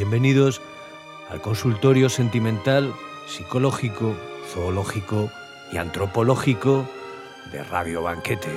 Bienvenidos al consultorio sentimental, psicológico, zoológico y antropológico de Radio Banquete.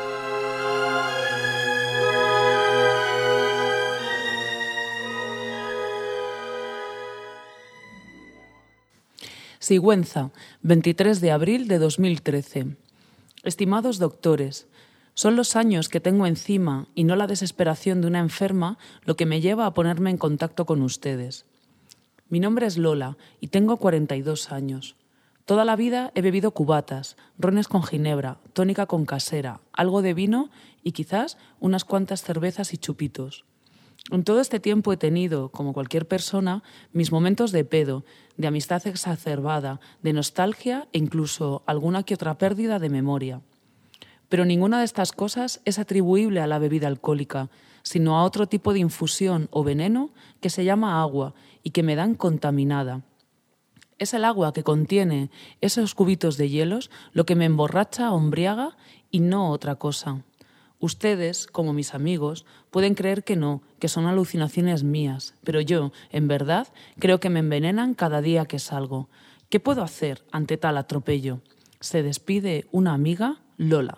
Sigüenza, 23 de abril de 2013. Estimados doctores, son los años que tengo encima y no la desesperación de una enferma lo que me lleva a ponerme en contacto con ustedes. Mi nombre es Lola y tengo 42 años. Toda la vida he bebido cubatas, rones con ginebra, tónica con casera, algo de vino y quizás unas cuantas cervezas y chupitos. En todo este tiempo he tenido, como cualquier persona, mis momentos de pedo, de amistad exacerbada, de nostalgia e incluso alguna que otra pérdida de memoria. Pero ninguna de estas cosas es atribuible a la bebida alcohólica, sino a otro tipo de infusión o veneno que se llama agua y que me dan contaminada. Es el agua que contiene esos cubitos de hielos lo que me emborracha o embriaga y no otra cosa. Ustedes, como mis amigos, pueden creer que no, que son alucinaciones mías, pero yo, en verdad, creo que me envenenan cada día que salgo. ¿Qué puedo hacer ante tal atropello? Se despide una amiga, Lola.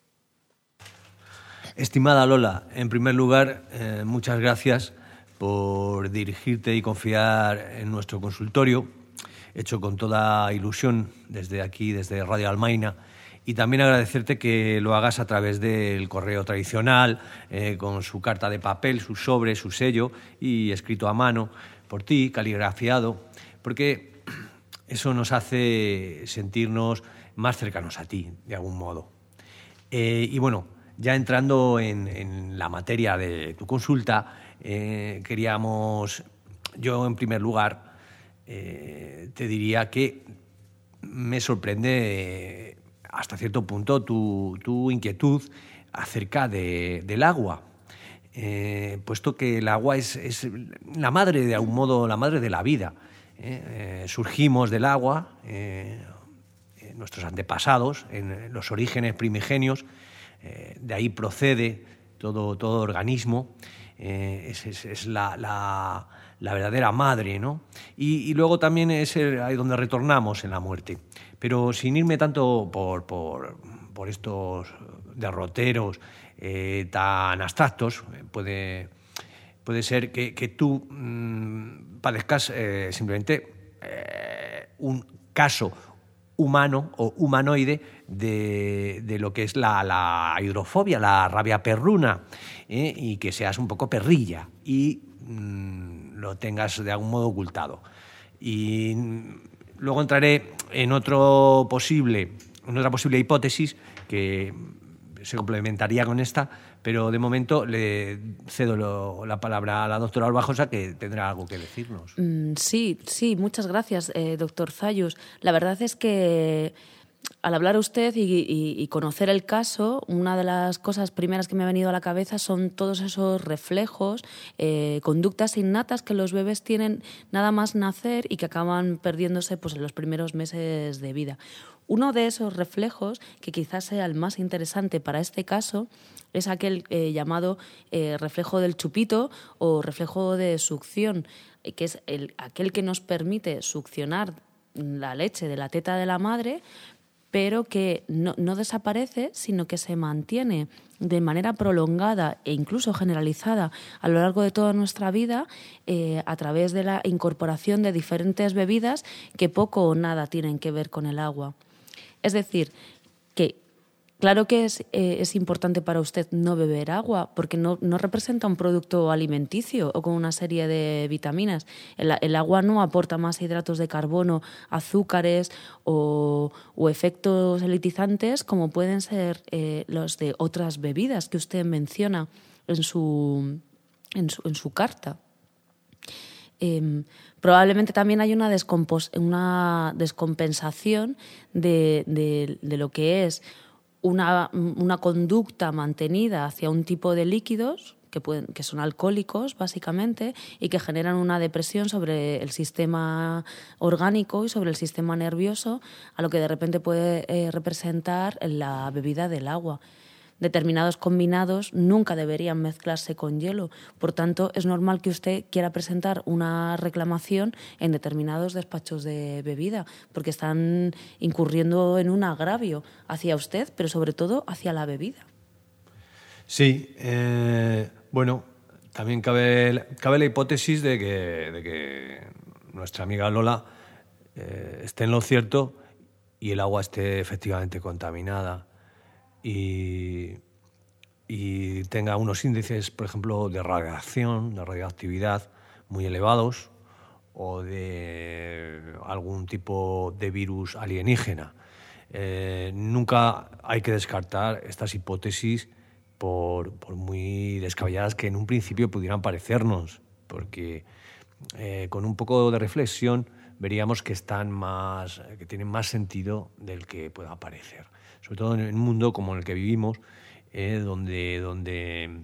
Estimada Lola, en primer lugar, muchas gracias por dirigirte y confiar en nuestro consultorio, hecho con toda ilusión desde aquí, desde Radio Almaina. Y también agradecerte que lo hagas a través del correo tradicional, con su carta de papel, su sobre, su sello y escrito a mano por ti, caligrafiado, porque eso nos hace sentirnos más cercanos a ti, de algún modo. Y bueno, ya entrando en la materia de tu consulta, queríamos, yo en primer lugar, te diría que me sorprende hasta cierto punto tu inquietud acerca del agua, puesto que el agua es la madre, de algún modo, la madre de la vida. Surgimos del agua, nuestros antepasados, en los orígenes primigenios, de ahí procede todo organismo, es la verdadera madre, ¿no? Y luego también es ahí donde retornamos en la muerte. Pero sin irme tanto por estos derroteros tan abstractos, puede ser que tú padezcas simplemente un caso humano o humanoide de lo que es la hidrofobia, la rabia perruna, y que seas un poco perrilla y lo tengas de algún modo ocultado. Y luego entraré en otra posible hipótesis que se complementaría con esta, pero de momento le cedo la palabra a la doctora Orbajosa, que tendrá algo que decirnos. Sí, muchas gracias, doctor Zayus. La verdad es que al hablar a usted y conocer el caso, una de las cosas primeras que me ha venido a la cabeza son todos esos reflejos, conductas innatas que los bebés tienen nada más nacer y que acaban perdiéndose pues, en los primeros meses de vida. Uno de esos reflejos, que quizás sea el más interesante para este caso, es aquel llamado reflejo del chupito o reflejo de succión, que es aquel que nos permite succionar la leche de la teta de la madre, pero que no desaparece, sino que se mantiene de manera prolongada e incluso generalizada a lo largo de toda nuestra vida a través de la incorporación de diferentes bebidas que poco o nada tienen que ver con el agua. Es decir, que claro que es importante para usted no beber agua, porque no representa un producto alimenticio o con una serie de vitaminas. El agua no aporta más hidratos de carbono, azúcares o efectos elitizantes como pueden ser los de otras bebidas que usted menciona en su carta. Probablemente también hay una descompensación de lo que es una conducta mantenida hacia un tipo de líquidos que son alcohólicos, básicamente, y que generan una depresión sobre el sistema orgánico y sobre el sistema nervioso, a lo que de repente puede representar la bebida del agua. determinados combinados nunca deberían mezclarse con hielo. Por tanto, es normal que usted quiera presentar una reclamación en determinados despachos de bebida, porque están incurriendo en un agravio hacia usted, pero sobre todo hacia la bebida. Sí, bueno, también cabe la hipótesis de que nuestra amiga Lola esté en lo cierto y el agua esté efectivamente contaminada y tenga unos índices, por ejemplo, de radiación, de radioactividad muy elevados o de algún tipo de virus alienígena. Nunca hay que descartar estas hipótesis por muy descabelladas que en un principio pudieran parecernos, porque con un poco de reflexión veríamos que tienen más sentido del que pueda parecer. Sobre todo en un mundo como el que vivimos, donde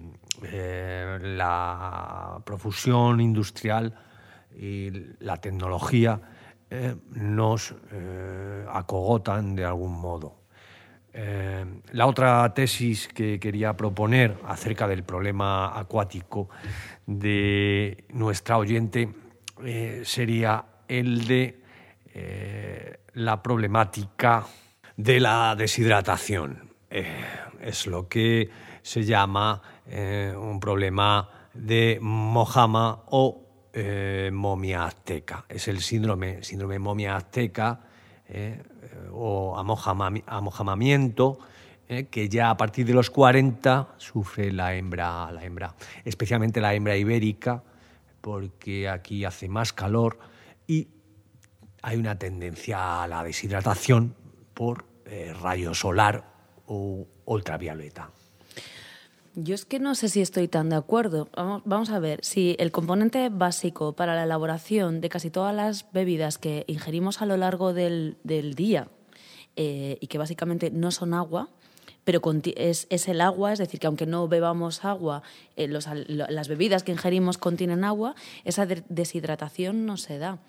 la profusión industrial y la tecnología nos acogotan de algún modo. La otra tesis que quería proponer acerca del problema acuático de nuestra oyente sería el de la problemática de la deshidratación. Es lo que se llama un problema de Mojama o momia azteca. Es el síndrome momia azteca o amojamamiento que ya a partir de los 40 sufre la hembra, especialmente la hembra ibérica, porque aquí hace más calor y hay una tendencia a la deshidratación por rayo solar o ultravioleta. Yo es que no sé si estoy tan de acuerdo. Vamos a ver, si el componente básico para la elaboración de casi todas las bebidas que ingerimos a lo largo del día y que básicamente no son agua, pero es el agua, es decir, que aunque no bebamos agua, las bebidas que ingerimos contienen agua, esa deshidratación no se da.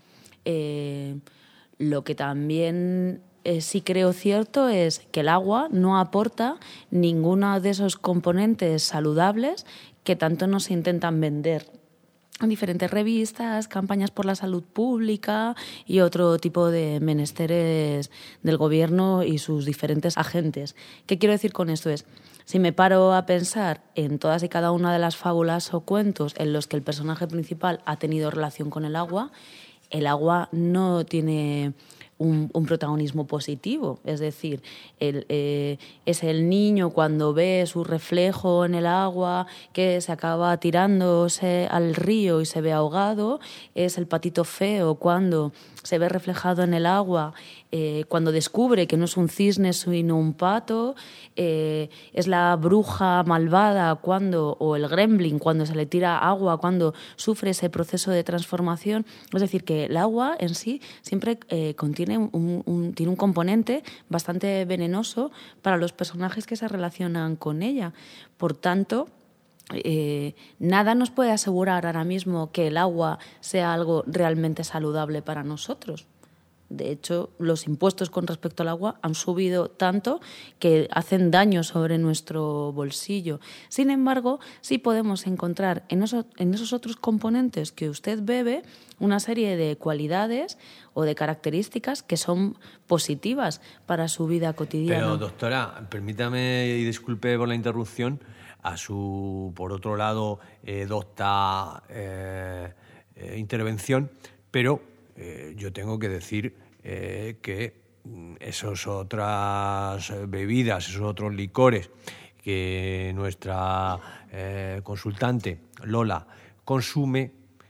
Lo que también sí creo cierto es que el agua no aporta ninguno de esos componentes saludables que tanto nos intentan vender en diferentes revistas, campañas por la salud pública y otro tipo de menesteres del gobierno y sus diferentes agentes. ¿Qué quiero decir con esto? Si me paro a pensar en todas y cada una de las fábulas o cuentos en los que el personaje principal ha tenido relación con el agua no tiene un protagonismo positivo. Es decir, es el niño cuando ve su reflejo en el agua que se acaba tirándose al río y se ve ahogado, es el patito feo cuando se ve reflejado en el agua, cuando descubre que no es un cisne sino un pato, es la bruja malvada o el gremlin cuando se le tira agua, cuando sufre ese proceso de transformación. Es decir, que el agua en sí siempre tiene un componente bastante venenoso para los personajes que se relacionan con ella. Por tanto, nada nos puede asegurar ahora mismo que el agua sea algo realmente saludable para nosotros. De hecho, los impuestos con respecto al agua han subido tanto que hacen daño sobre nuestro bolsillo. Sin embargo, sí podemos encontrar en esos otros componentes que usted bebe una serie de cualidades o de características que son positivas para su vida cotidiana. Pero, doctora, permítame y disculpe por la interrupción a su, por otro lado, docta intervención, pero yo tengo que decir que esas otras bebidas, esos otros licores que nuestra consultante Lola consume,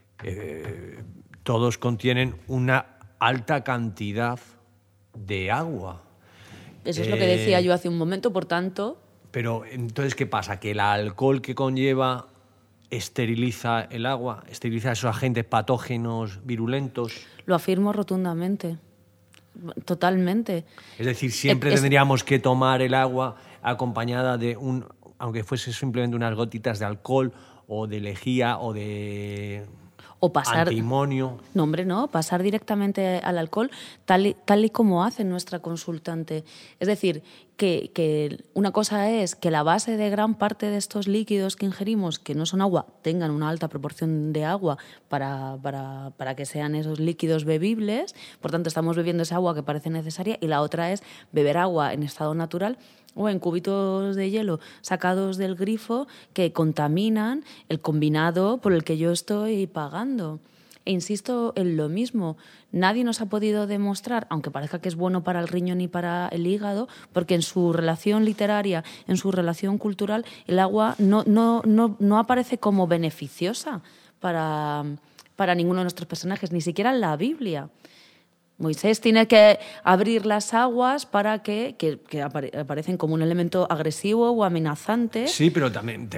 todos contienen una alta cantidad de agua. Eso es lo que decía yo hace un momento, por tanto... Pero entonces, ¿qué pasa? ¿Que el alcohol que conlleva esteriliza el agua? ¿Esteriliza esos agentes patógenos virulentos? Lo afirmo rotundamente. Totalmente. Es decir, siempre tendríamos que tomar el agua acompañada de aunque fuese simplemente unas gotitas de alcohol o de lejía o de O pasar... Antimonio. No, hombre, no, pasar directamente al alcohol tal y como hace nuestra consultante. Es decir, que una cosa es que la base de gran parte de estos líquidos que ingerimos, que no son agua, tengan una alta proporción de agua para que sean esos líquidos bebibles. Por tanto, estamos bebiendo esa agua que parece necesaria. Y la otra es beber agua en estado natural o en cubitos de hielo sacados del grifo que contaminan el combinado por el que yo estoy pagando. E insisto en lo mismo, nadie nos ha podido demostrar, aunque parezca que es bueno para el riñón y para el hígado, porque en su relación literaria, en su relación cultural, el agua no aparece como beneficiosa para ninguno de nuestros personajes, ni siquiera en la Biblia. Moisés tiene que abrir las aguas para que aparecen como un elemento agresivo o amenazante. Sí, pero también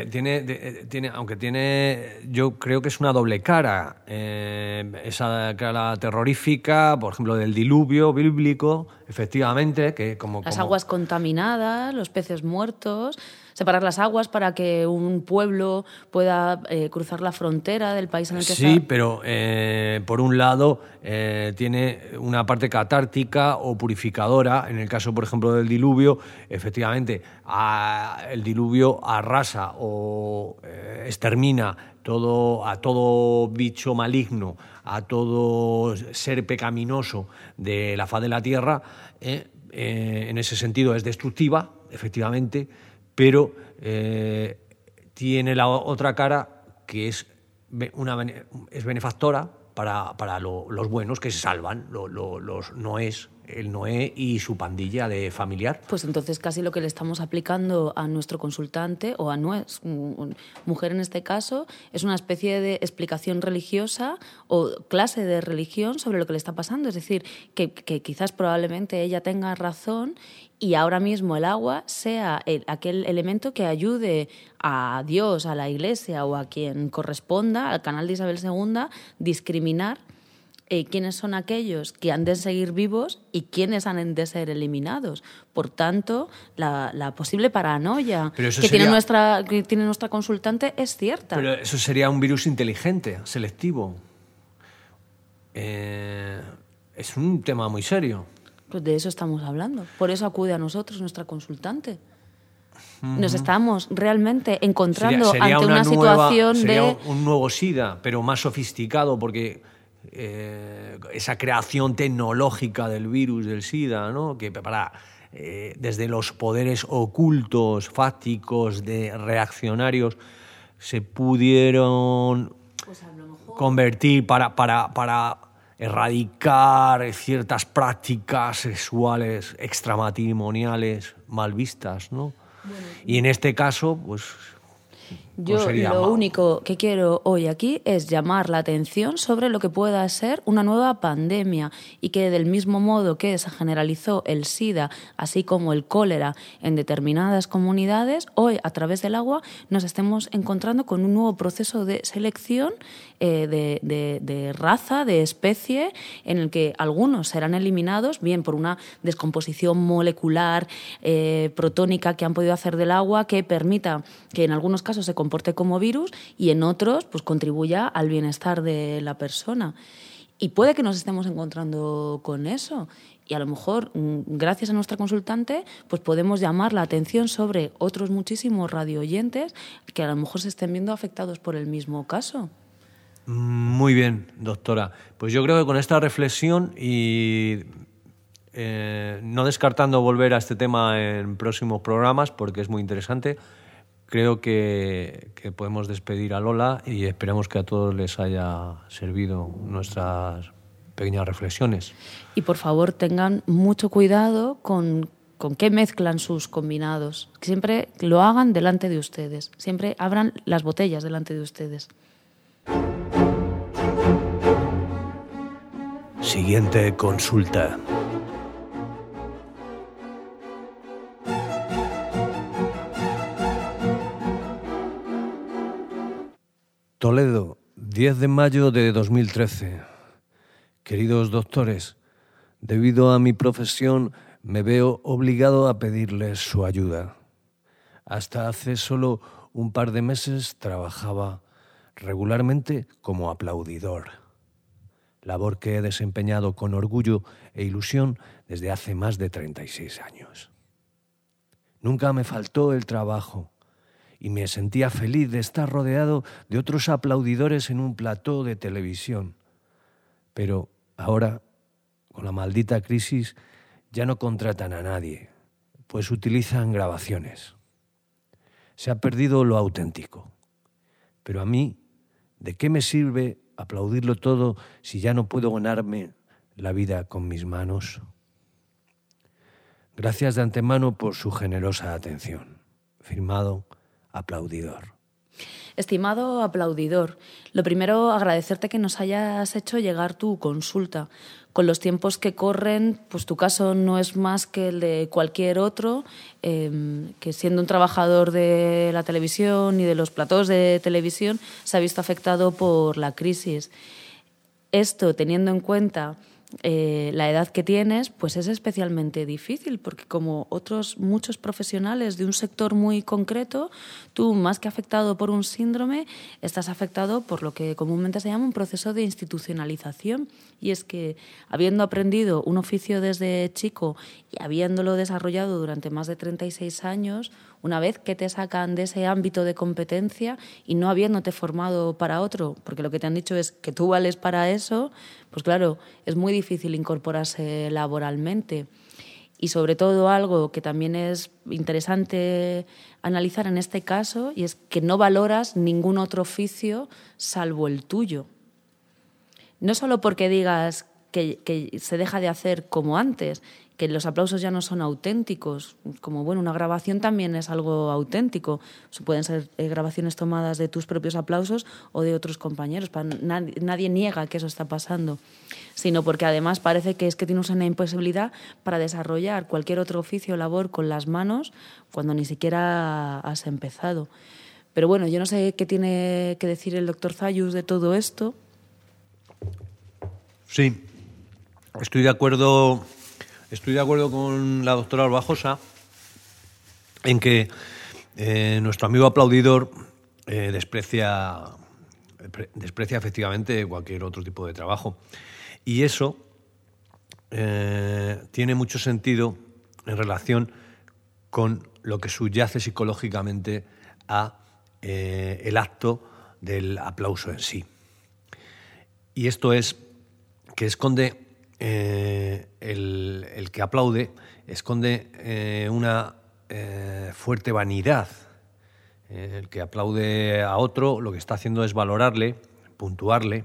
yo creo que es una doble cara. Esa cara terrorífica, por ejemplo, del diluvio bíblico, efectivamente, que las aguas contaminadas, los peces muertos, separar las aguas para que un pueblo pueda cruzar la frontera del país en el que está. Sí, pero por un lado tiene una parte catártica o purificadora. En el caso, por ejemplo, del diluvio, efectivamente, el diluvio arrasa o extermina a todo bicho maligno, a todo ser pecaminoso de la faz de la tierra. En ese sentido es destructiva, efectivamente, pero tiene la otra cara que es benefactora para los buenos que se salvan, los Noés, el Noé y su pandilla de familiar. Pues entonces casi lo que le estamos aplicando a nuestro consultante o a nuestra mujer en este caso es una especie de explicación religiosa o clase de religión sobre lo que le está pasando. Es decir, que quizás probablemente ella tenga razón y ahora mismo el agua sea aquel elemento que ayude a Dios, a la Iglesia o a quien corresponda, al canal de Isabel II, discriminar quiénes son aquellos que han de seguir vivos y quiénes han de ser eliminados. Por tanto, la posible paranoia tiene nuestra consultante es cierta. Pero eso sería un virus inteligente, selectivo. Es un tema muy serio. Pues de eso estamos hablando. Por eso acude a nosotros nuestra consultante. Nos estamos realmente encontrando ante una situación sería un nuevo SIDA, pero más sofisticado, porque esa creación tecnológica del virus del SIDA, ¿no? Que desde los poderes ocultos, fácticos, reaccionarios, se pudieron convertir para erradicar ciertas prácticas sexuales extramatrimoniales mal vistas, ¿no? Bueno, y en este caso, pues yo lo único que quiero hoy aquí es llamar la atención sobre lo que pueda ser una nueva pandemia y que del mismo modo que se generalizó el SIDA, así como el cólera en determinadas comunidades, hoy a través del agua nos estemos encontrando con un nuevo proceso de selección de raza, de especie, en el que algunos serán eliminados, bien por una descomposición molecular, protónica que han podido hacer del agua que permita que en algunos casos se comporte como virus y en otros pues contribuya al bienestar de la persona. Y puede que nos estemos encontrando con eso. Y a lo mejor, gracias a nuestra consultante, pues podemos llamar la atención sobre otros muchísimos radioyentes que a lo mejor se estén viendo afectados por el mismo caso. Muy bien, doctora. Pues yo creo que con esta reflexión y no descartando volver a este tema en próximos programas, porque es muy interesante, creo que podemos despedir a Lola y esperamos que a todos les haya servido nuestras pequeñas reflexiones. Y por favor tengan mucho cuidado con qué mezclan sus combinados. Que siempre lo hagan delante de ustedes. Siempre abran las botellas delante de ustedes. Siguiente consulta. Toledo, 10 de mayo de 2013. Queridos doctores, debido a mi profesión me veo obligado a pedirles su ayuda. Hasta hace solo un par de meses trabajaba regularmente como aplaudidor, labor que he desempeñado con orgullo e ilusión desde hace más de 36 años. Nunca me faltó el trabajo y me sentía feliz de estar rodeado de otros aplaudidores en un plató de televisión. Pero ahora, con la maldita crisis, ya no contratan a nadie, pues utilizan grabaciones. Se ha perdido lo auténtico. Pero a mí, ¿de qué me sirve aplaudirlo todo si ya no puedo ganarme la vida con mis manos? Gracias de antemano por su generosa atención. Firmado, Aplaudidor. Estimado aplaudidor, lo primero, agradecerte que nos hayas hecho llegar tu consulta. Con los tiempos que corren, pues tu caso no es más que el de cualquier otro, que siendo un trabajador de la televisión y de los platós de televisión, se ha visto afectado por la crisis. Esto, teniendo en cuenta la edad que tienes, pues es especialmente difícil, porque como otros muchos profesionales de un sector muy concreto, tú, más que afectado por un síndrome, estás afectado por lo que comúnmente se llama un proceso de institucionalización. Y es que, habiendo aprendido un oficio desde chico y habiéndolo desarrollado durante más de 36 años, una vez que te sacan de ese ámbito de competencia y no habiéndote formado para otro, porque lo que te han dicho es que tú vales para eso, pues claro, es muy difícil incorporarse laboralmente. Y sobre todo algo que también es interesante analizar en este caso, y es que no valoras ningún otro oficio salvo el tuyo. No solo porque digas que se deja de hacer como antes, que los aplausos ya no son auténticos, como bueno, una grabación también es algo auténtico. Pueden ser grabaciones tomadas de tus propios aplausos o de otros compañeros. Nadie niega que eso está pasando, sino porque además parece que es que tienes una imposibilidad para desarrollar cualquier otro oficio o labor con las manos cuando ni siquiera has empezado. Pero bueno, yo no sé qué tiene que decir el doctor Zayus de todo esto. Sí, estoy de acuerdo con la doctora Orbajosa en que nuestro amigo aplaudidor desprecia efectivamente cualquier otro tipo de trabajo. Y eso tiene mucho sentido en relación con lo que subyace psicológicamente a el acto del aplauso en sí. Y esto es que esconde, el que aplaude, esconde una fuerte vanidad. El que aplaude a otro lo que está haciendo es valorarle, puntuarle.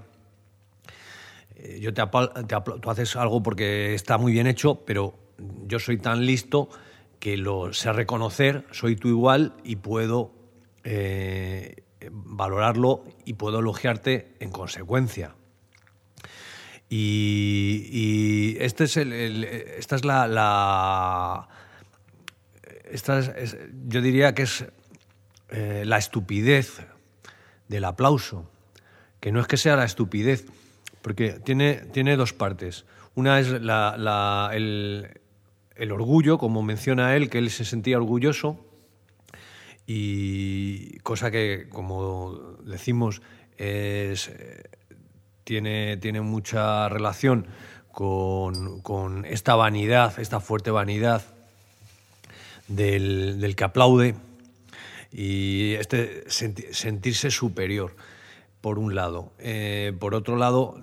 Tú haces algo porque está muy bien hecho, pero yo soy tan listo que lo sé reconocer, soy tu igual y puedo valorarlo y puedo elogiarte en consecuencia. Y esta es yo diría que es la estupidez del aplauso, que no es que sea la estupidez, porque tiene dos partes. Una es el orgullo, como menciona él, que él se sentía orgulloso, y cosa que, como decimos, tiene mucha relación con esta vanidad, esta fuerte vanidad del que aplaude, y sentirse superior, por un lado. Por otro lado,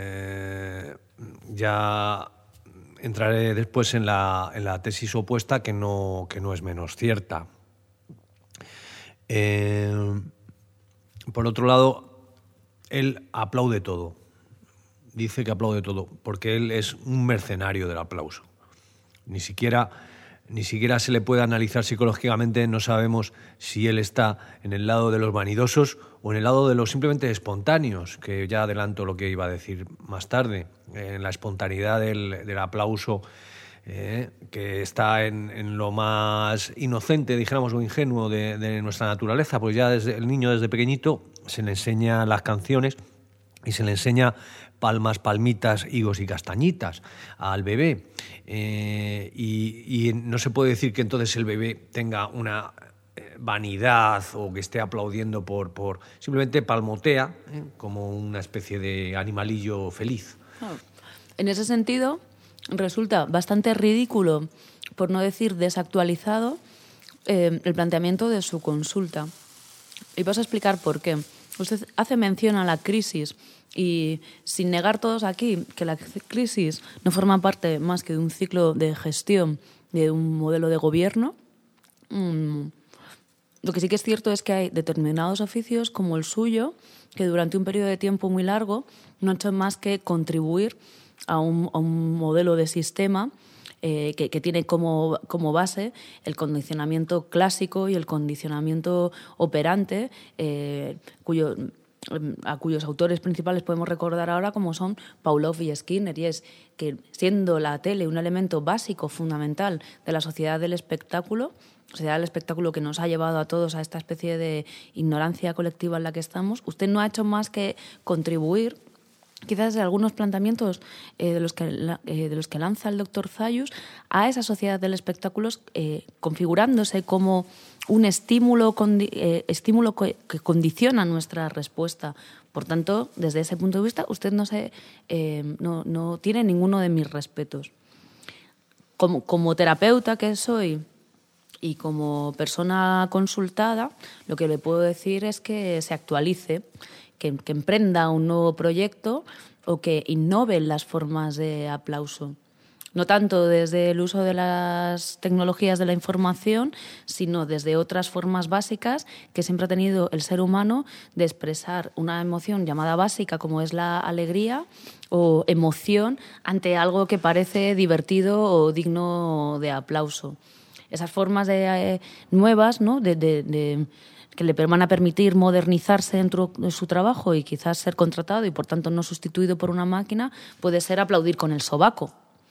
ya entraré después en la tesis opuesta, que no es menos cierta. Por otro lado, él aplaude todo. Dice que aplaude todo, porque él es un mercenario del aplauso. Ni siquiera se le puede analizar psicológicamente, no sabemos si él está en el lado de los vanidosos o en el lado de los simplemente espontáneos, que ya adelanto lo que iba a decir más tarde, en la espontaneidad del aplauso, que está en lo más inocente, dijéramos, o ingenuo de nuestra naturaleza, pues ya el niño desde pequeñito se le enseña las canciones y se le enseña palmas, palmitas, higos y castañitas al bebé. Y no se puede decir que entonces el bebé tenga una vanidad o que esté aplaudiendo por simplemente palmotea, como una especie de animalillo feliz. En ese sentido, resulta bastante ridículo, por no decir desactualizado, el planteamiento de su consulta. Y vas a explicar por qué. Usted hace mención a la crisis y, sin negar todos aquí que la crisis no forma parte más que de un ciclo de gestión, de un modelo de gobierno, lo que sí que es cierto es que hay determinados oficios, como el suyo, que durante un periodo de tiempo muy largo no han hecho más que contribuir a un modelo de sistema que tiene como base el condicionamiento clásico y el condicionamiento operante, a cuyos autores principales podemos recordar ahora como son Pavlov y Skinner, y es que, siendo la tele un elemento básico, fundamental de la sociedad del espectáculo que nos ha llevado a todos a esta especie de ignorancia colectiva en la que estamos, usted no ha hecho más que contribuir, quizás de algunos planteamientos de los que lanza el doctor Zayus, a esa sociedad del espectáculo, configurándose como un estímulo que condiciona nuestra respuesta. Por tanto, desde ese punto de vista, usted no tiene ninguno de mis respetos. Como terapeuta que soy y como persona consultada, lo que le puedo decir es que se actualice, que emprenda un nuevo proyecto o que innove las formas de aplauso. No tanto desde el uso de las tecnologías de la información, sino desde otras formas básicas que siempre ha tenido el ser humano de expresar una emoción llamada básica, como es la alegría o emoción ante algo que parece divertido o digno de aplauso. Esas formas nuevas, ¿no?, que le van a permitir modernizarse dentro de su trabajo y quizás ser contratado y, por tanto, no sustituido por una máquina, puede ser aplaudir con el sobaco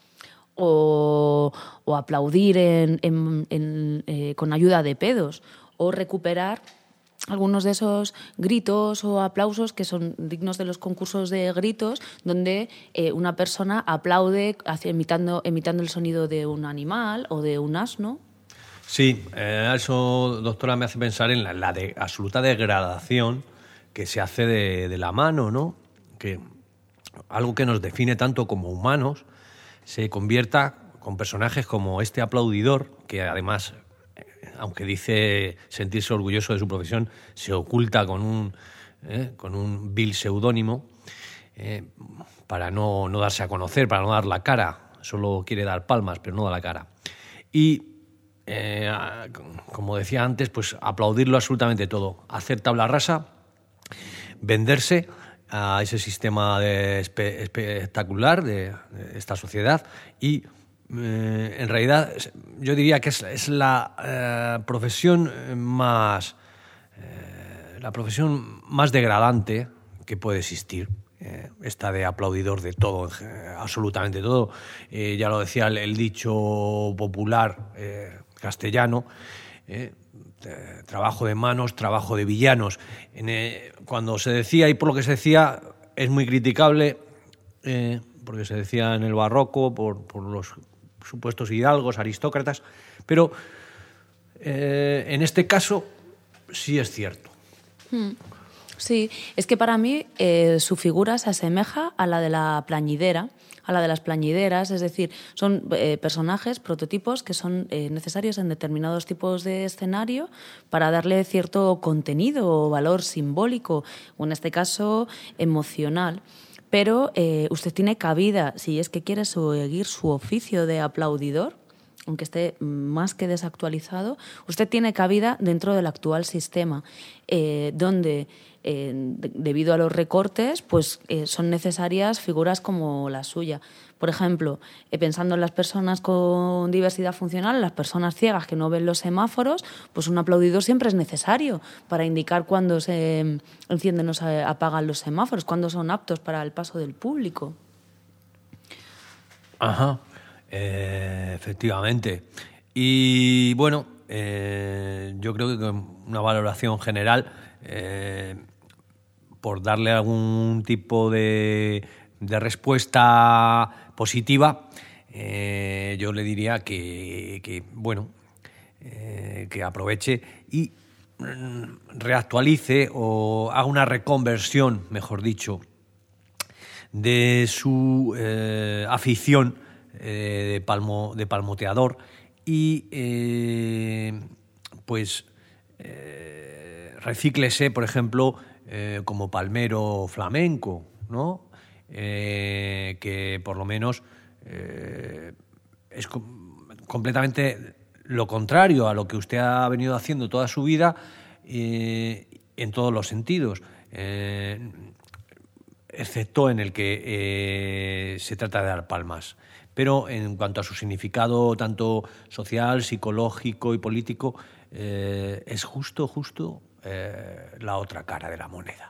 o aplaudir con ayuda de pedos, o recuperar algunos de esos gritos o aplausos que son dignos de los concursos de gritos, donde una persona aplaude imitando el sonido de un animal o de un asno. Sí, eso, doctora, me hace pensar en la absoluta degradación que se hace de la mano, ¿no? Que algo que nos define tanto como humanos se convierta con personajes como este aplaudidor, que además, aunque dice sentirse orgulloso de su profesión, se oculta con un vil seudónimo para no darse a conocer, para no dar la cara. Solo quiere dar palmas, pero no da la cara. Y como decía antes, pues aplaudirlo absolutamente todo, hacer tabla rasa, venderse a ese sistema espectacular de esta sociedad y en realidad yo diría que es la profesión más degradante que puede existir. Esta de aplaudidor de todo, absolutamente todo. Ya lo decía el dicho popular castellano, trabajo de manos, trabajo de villanos. Cuando se decía, y por lo que se decía, es muy criticable, porque se decía en el barroco, por los supuestos hidalgos, aristócratas, pero en este caso sí es cierto. Sí, es que para mí su figura se asemeja a la de la plañidera, a la de las plañideras, es decir, son personajes, prototipos que son necesarios en determinados tipos de escenario para darle cierto contenido o valor simbólico, o en este caso emocional. Pero usted tiene cabida, si es que quiere seguir su oficio de aplaudidor, aunque esté más que desactualizado, usted tiene cabida dentro del actual sistema, donde debido a los recortes, pues son necesarias figuras como la suya. Por ejemplo, pensando en las personas con diversidad funcional, las personas ciegas que no ven los semáforos, pues un aplaudidor siempre es necesario para indicar cuándo se encienden o se apagan los semáforos, cuándo son aptos para el paso del público. Ajá, efectivamente. Y bueno, yo creo que una valoración general, por darle algún tipo de respuesta positiva, yo le diría que aproveche y reactualice o haga una reconversión, mejor dicho, de su afición de palmoteador y recíclese, por ejemplo, como palmero flamenco, ¿no? Que por lo menos es completamente lo contrario a lo que usted ha venido haciendo toda su vida, en todos los sentidos, excepto en el que se trata de dar palmas. Pero en cuanto a su significado tanto social, psicológico y político, es justo la otra cara de la moneda.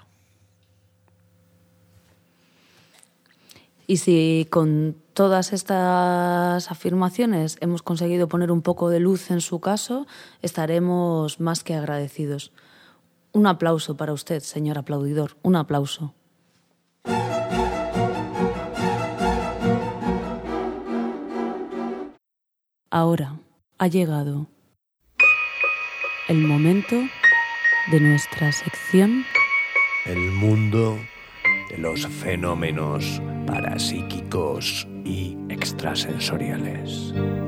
Y si con todas estas afirmaciones hemos conseguido poner un poco de luz en su caso, estaremos más que agradecidos. Un aplauso para usted, señor aplaudidor, un aplauso. Ahora ha llegado el momento de nuestra sección El mundo de los fenómenos parapsíquicos y extrasensoriales.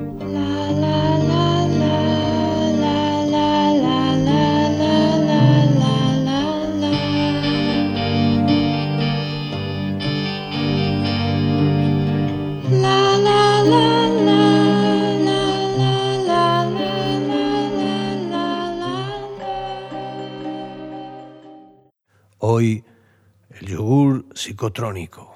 Hoy, el yogur psicotrónico.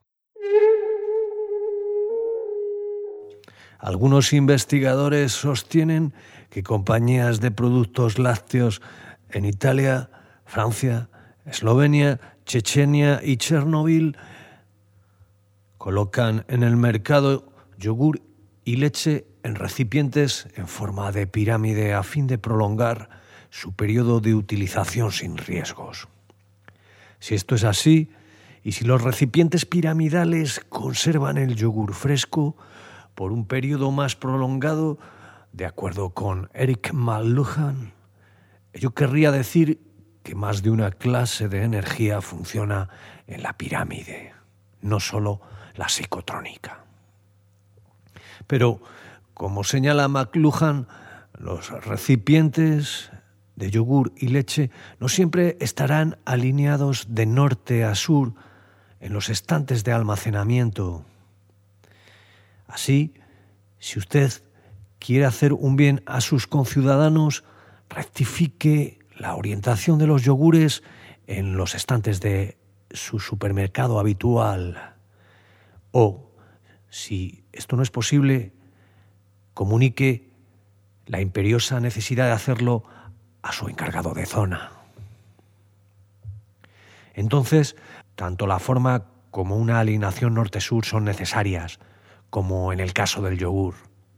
Algunos investigadores sostienen que compañías de productos lácteos en Italia, Francia, Eslovenia, Chechenia y Chernobyl colocan en el mercado yogur y leche en recipientes en forma de pirámide a fin de prolongar su periodo de utilización sin riesgos. Si esto es así, y si los recipientes piramidales conservan el yogur fresco por un periodo más prolongado, de acuerdo con Eric McLuhan, ello querría decir que más de una clase de energía funciona en la pirámide, no solo la psicotrónica. Pero, como señala McLuhan, los recipientes de yogur y leche no siempre estarán alineados de norte a sur en los estantes de almacenamiento. Así, si usted quiere hacer un bien a sus conciudadanos, rectifique la orientación de los yogures en los estantes de su supermercado habitual. O, si esto no es posible, comunique la imperiosa necesidad de hacerlo a su encargado de zona. Entonces, tanto la forma como una alineación norte-sur son necesarias, como en el caso del yogur.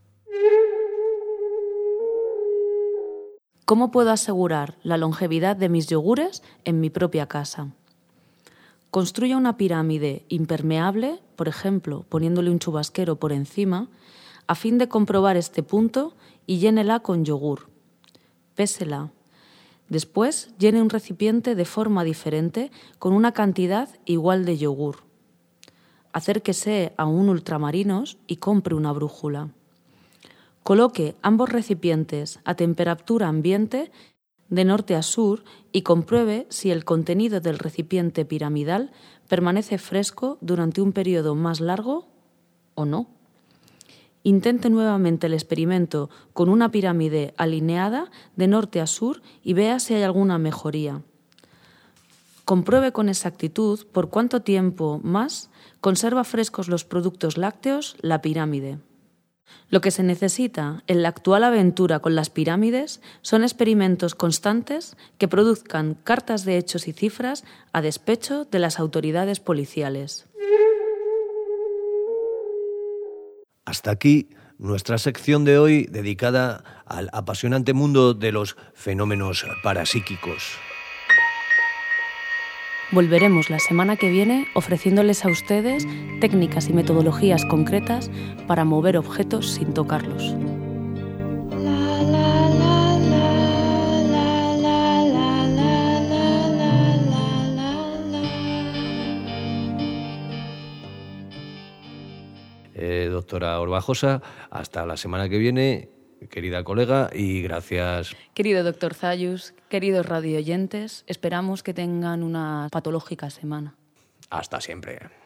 ¿Cómo puedo asegurar la longevidad de mis yogures en mi propia casa? Construya una pirámide impermeable, por ejemplo, poniéndole un chubasquero por encima, a fin de comprobar este punto y llénela con yogur. Pésela. Después, llene un recipiente de forma diferente con una cantidad igual de yogur. Acérquese a un ultramarinos y compre una brújula. Coloque ambos recipientes a temperatura ambiente de norte a sur y compruebe si el contenido del recipiente piramidal permanece fresco durante un periodo más largo o no. Intente nuevamente el experimento con una pirámide alineada de norte a sur y vea si hay alguna mejoría. Compruebe con exactitud por cuánto tiempo más conserva frescos los productos lácteos la pirámide. Lo que se necesita en la actual aventura con las pirámides son experimentos constantes que produzcan cartas de hechos y cifras a despecho de las autoridades policiales. Hasta aquí nuestra sección de hoy dedicada al apasionante mundo de los fenómenos parapsíquicos. Volveremos la semana que viene ofreciéndoles a ustedes técnicas y metodologías concretas para mover objetos sin tocarlos. doctora Orbajosa. Hasta la semana que viene, querida colega, y gracias. Querido doctor Zayus, queridos radioyentes, esperamos que tengan una patológica semana. Hasta siempre.